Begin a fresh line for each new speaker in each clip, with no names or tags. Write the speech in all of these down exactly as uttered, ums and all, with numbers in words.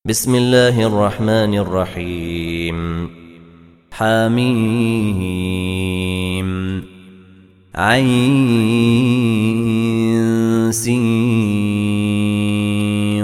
بسم الله الرحمن الرحيم. حميم عين سين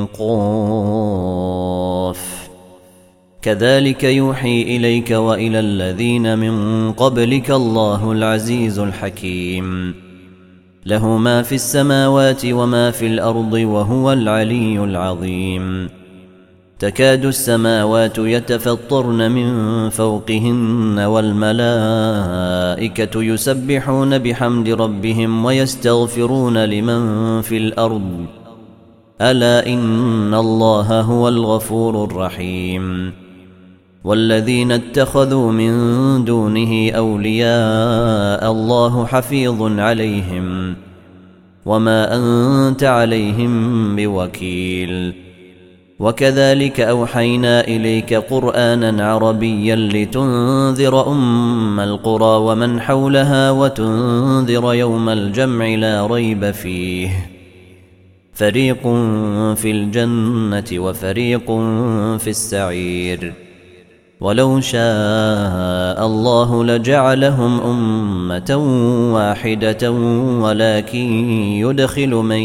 قاف. كذلك يوحي إليك وإلى الذين من قبلك الله العزيز الحكيم. له ما في السماوات وما في الأرض وهو العلي العظيم. تكاد السماوات يتفطرن من فوقهن والملائكة يسبحون بحمد ربهم ويستغفرون لمن في الأرض ألا إن الله هو الغفور الرحيم. والذين اتخذوا من دونه أولياء الله حفيظ عليهم وما أنت عليهم بوكيل. وكذلك أوحينا إليك قرآنا عربيا لتنذر أم القرى ومن حولها وتنذر يوم الجمع لا ريب فيه. فريق في الجنة وفريق في السعير. ولو شاء الله لجعلهم أمة واحدة ولكن يدخل من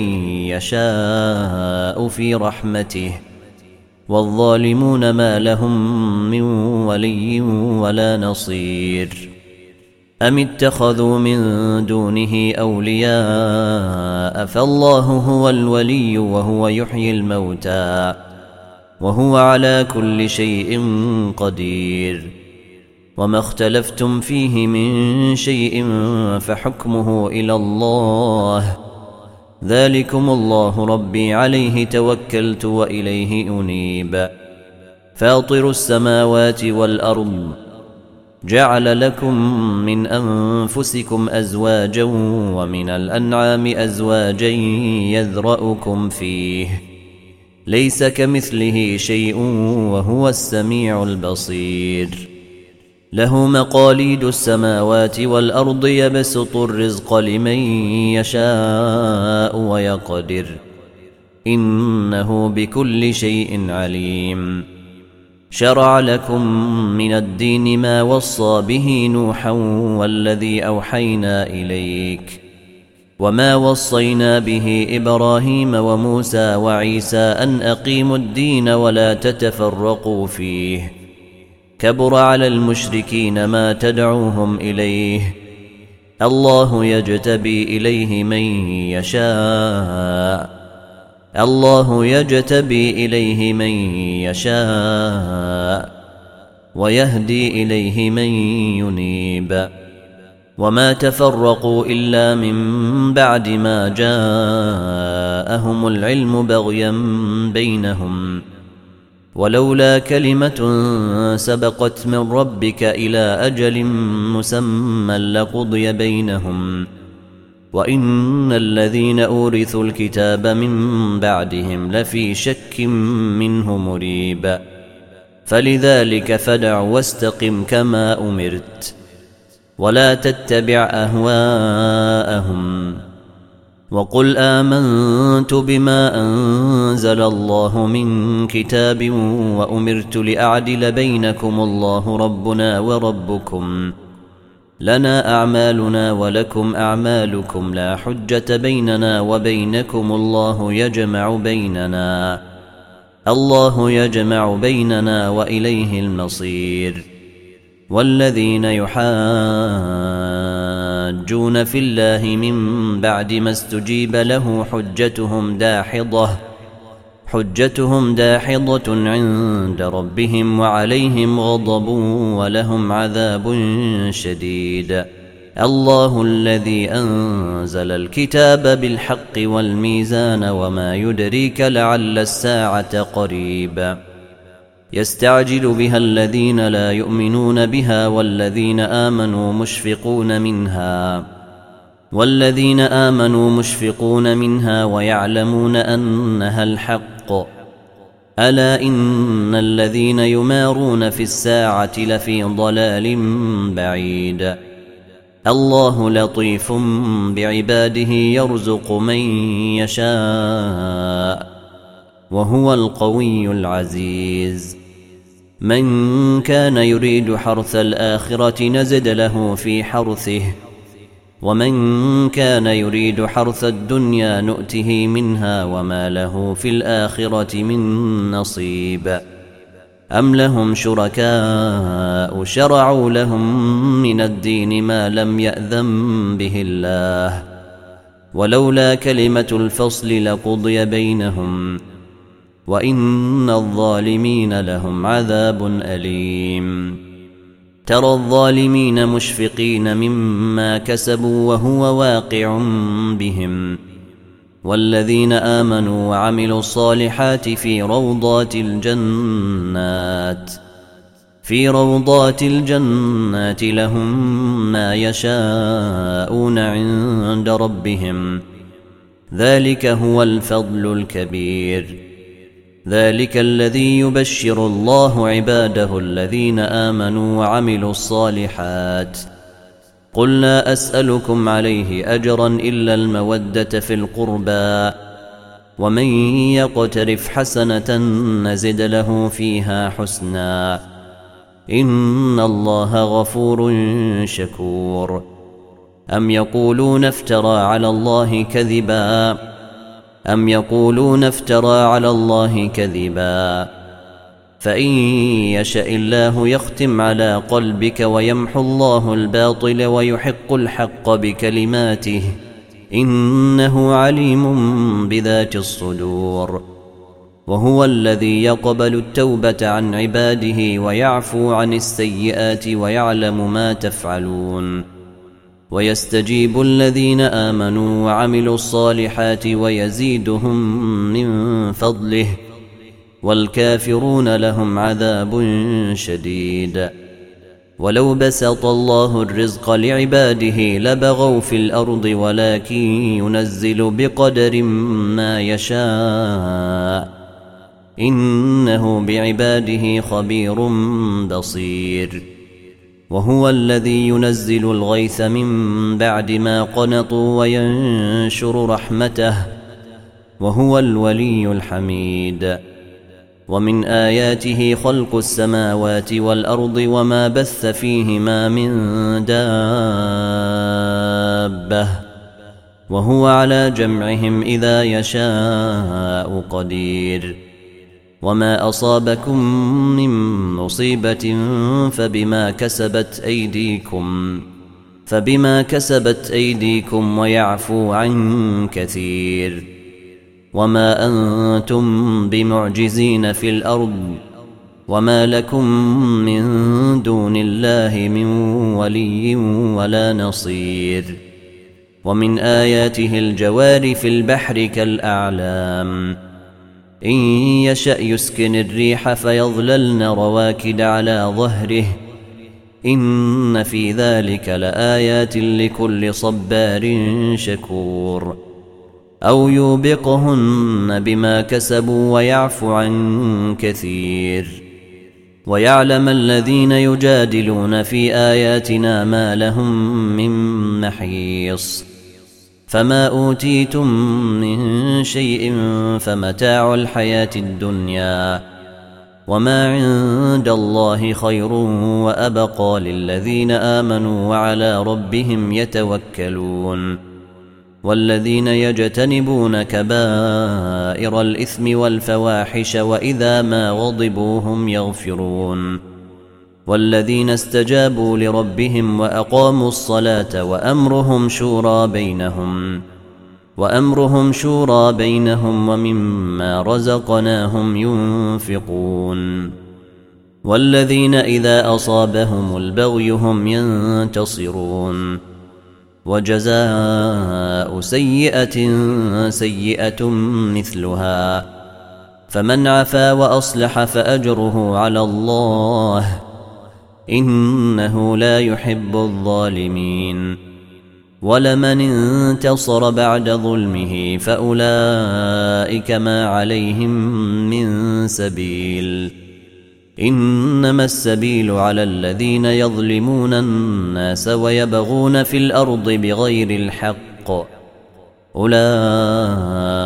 يشاء في رحمته والظالمون ما لهم من ولي ولا نصير. أم اتخذوا من دونه أولياء فالله هو الولي وهو يحيي الموتى وهو على كل شيء قدير. وما اختلفتم فيه من شيء فحكمه إلى الله ذلكم الله ربي عليه توكلت وإليه أنيب. فاطر السماوات والأرض جعل لكم من أنفسكم أزواجا ومن الأنعام أزواجا يذرأكم فيه ليس كمثله شيء وهو السميع البصير. له مقاليد السماوات والأرض يبسط الرزق لمن يشاء ويقدر إنه بكل شيء عليم. شرع لكم من الدين ما وصى به نوحا والذي أوحينا إليك وما وصينا به إبراهيم وموسى وعيسى أن أقيموا الدين ولا تتفرقوا فيه. كبر على المشركين ما تدعوهم إليه. الله يجتبي إليه من يشاء الله يجتبي إليه من يشاء ويهدي إليه من ينيب. وما تفرقوا إلا من بعد ما جاءهم العلم بغيا بينهم ولولا كلمة سبقت من ربك إلى أجل مسمى لقضي بينهم وإن الذين أورثوا الكتاب من بعدهم لفي شك منه مريب. فلذلك فدع واستقم كما أمرت ولا تتبع أهواءهم وقل آمنت بما أنزل الله من كتاب وأمرت لأعدل بينكم الله ربنا وربكم لنا أعمالنا ولكم أعمالكم لا حجة بيننا وبينكم الله يجمع بيننا الله يجمع بيننا وإليه المصير. والذين يحاجون في الله من بعد ما استجيب له حجتهم داحضة حجتهم داحضة عند ربهم وعليهم غضب ولهم عذاب شديد. الله الذي أنزل الكتاب بالحق والميزان وما يدريك لعل الساعة قريب. يستعجل بها الذين لا يؤمنون بها والذين آمنوا مشفقون منها والذين آمنوا مشفقون منها ويعلمون أنها الحق. ألا إن الذين يمارون في الساعة لفي ضلال بعيد. الله لطيف بعباده يرزق من يشاء وهو القوي العزيز. من كان يريد حرث الآخرة نزد له في حرثه، ومن كان يريد حرث الدنيا نؤته منها وما له في الآخرة من نصيب. أم لهم شركاء شرعوا لهم من الدين ما لم يأذن به الله، ولولا كلمة الفصل لقضي بينهم، وإن الظالمين لهم عذاب أليم. ترى الظالمين مشفقين مما كسبوا وهو واقع بهم، والذين آمنوا وعملوا الصالحات في روضات الجنات في روضات الجنات لهم ما يشاءون عند ربهم، ذلك هو الفضل الكبير. ذلك الذي يبشر الله عباده الذين آمنوا وعملوا الصالحات. قل لا أسألكم عليه أجرا إلا المودة في القربى، ومن يقترف حسنة نزد له فيها حسنا، إن الله غفور شكور. أم يقولون افترى على الله كذبا أم يقولون افترى على الله كذبا فإن يشاء الله يختم على قلبك ويمحو الله الباطل ويحق الحق بكلماته، إنه عليم بذات الصدور. وهو الذي يقبل التوبة عن عباده ويعفو عن السيئات ويعلم ما تفعلون، ويستجيب الذين آمنوا وعملوا الصالحات ويزيدهم من فضله، والكافرون لهم عذاب شديد. ولو بسط الله الرزق لعباده لبغوا في الأرض ولكن ينزل بقدر ما يشاء، إنه بعباده خبير بصير. وهو الذي ينزل الغيث من بعد ما قنطوا وينشر رحمته، وهو الولي الحميد. ومن آياته خلق السماوات والأرض وما بث فيهما من دابة، وهو على جمعهم إذا يشاء قدير. وما أصابكم من مصيبة فبما كسبت أيديكم فبما كسبت أيديكم ويعفو عن كثير. وما أنتم بمعجزين في الأرض، وما لكم من دون الله من ولي ولا نصير. ومن آياته الجوار في البحر كالأعلام، إن يشأ يسكن الريح فيظللن رواكد على ظهره، إن في ذلك لآيات لكل صبار شكور. أو يوبقهن بما كسبوا ويعفو عن كثير. ويعلم الذين يجادلون في آياتنا ما لهم من محيص. فما أوتيتم من شيء فمتاع الحياة الدنيا، وما عند الله خير وأبقى للذين آمنوا وعلى ربهم يتوكلون. والذين يجتنبون كبائر الإثم والفواحش وإذا ما غضبوا هم يغفرون. والذين استجابوا لربهم وأقاموا الصلاة وأمرهم شورى بينهم وأمرهم شورى بينهم ومما رزقناهم ينفقون. والذين إذا أصابهم البغي هم ينتصرون. وجزاء سيئة سيئة مثلها، فمن عفا وأصلح فأجره على الله، إنه لا يحب الظالمين. ولمن انتصر بعد ظلمه فأولئك ما عليهم من سبيل، إنما السبيل على الذين يظلمون الناس ويبغون في الأرض بغير الحق، أولئك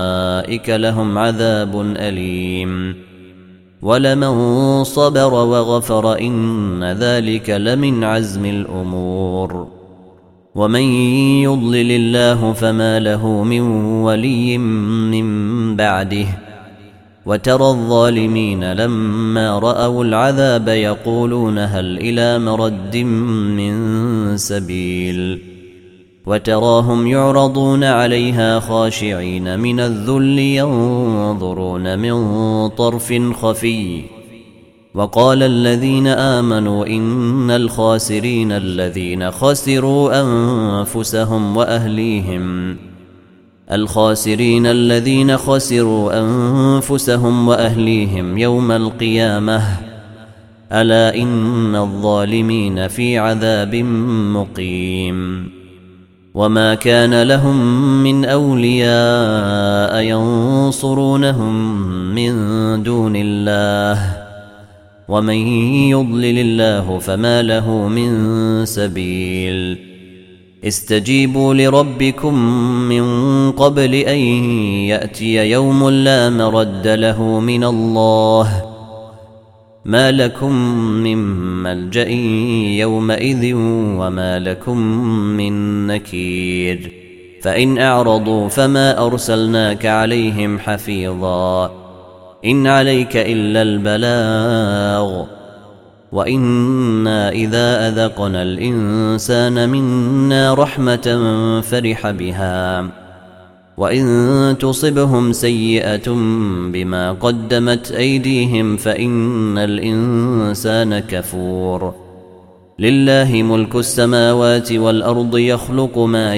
أولئك لهم عذاب أليم ولمن صبر وغفر إن ذلك لمن عزم الأمور ومن يضلل الله فما له من ولي من بعده وترى الظالمين لما رأوا العذاب يقولون هل إلى مرد من سبيل وتراهم يعرضون عليها خاشعين من الذل ينظرون من طرف خفي وقال الذين آمنوا إن الخاسرين الذين خسروا أنفسهم وأهليهم الخاسرين الذين خسروا أنفسهم وأهليهم يوم القيامة ألا إن الظالمين في عذاب مقيم وما كان لهم من أولياء ينصرونهم من دون الله ومن يضلل الله فما له من سبيل استجيبوا لربكم من قبل أن يأتي يوم لا مرد له من الله ما لكم من ملجأ يومئذ وما لكم من نكير فإن أعرضوا فما أرسلناك عليهم حفيظا إن عليك إلا البلاغ وإنا إذا أذقنا الإنسان منا رحمة فرح بها وإن تصبهم سيئة بما قدمت أيديهم فإن الإنسان كفور لله ملك السماوات والأرض يخلق ما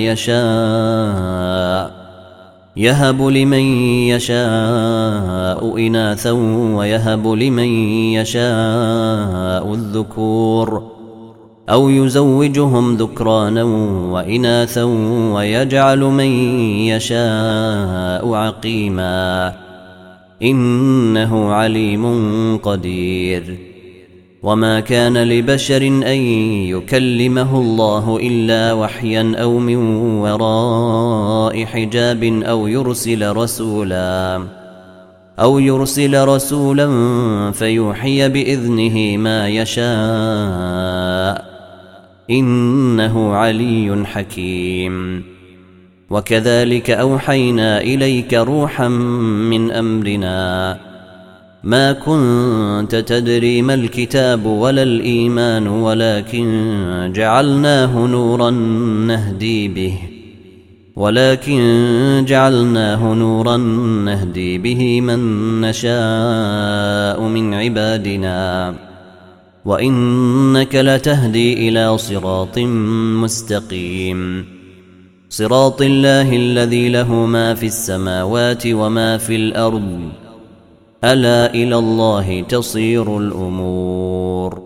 يشاء يهب لمن يشاء إناثا ويهب لمن يشاء الذكور أو يزوجهم ذكرانا وإناثا ويجعل من يشاء عقيما إنه عليم قدير وما كان لبشر أن يكلمه الله إلا وحيا أو من وراء حجاب أو يرسل رسولا أو يرسل رسولا فيوحي بإذنه ما يشاء إنه علي حكيم وكذلك أوحينا إليك روحا من أمرنا ما كنت تدري ما الكتاب ولا الإيمان ولكن جعلناه نورا نهدي به ولكن جعلناه نورا نهدي به من نشاء من عبادنا وإنك لتهدي إلى صراط مستقيم صراط الله الذي له ما في السماوات وما في الأرض ألا إلى الله تصير الأمور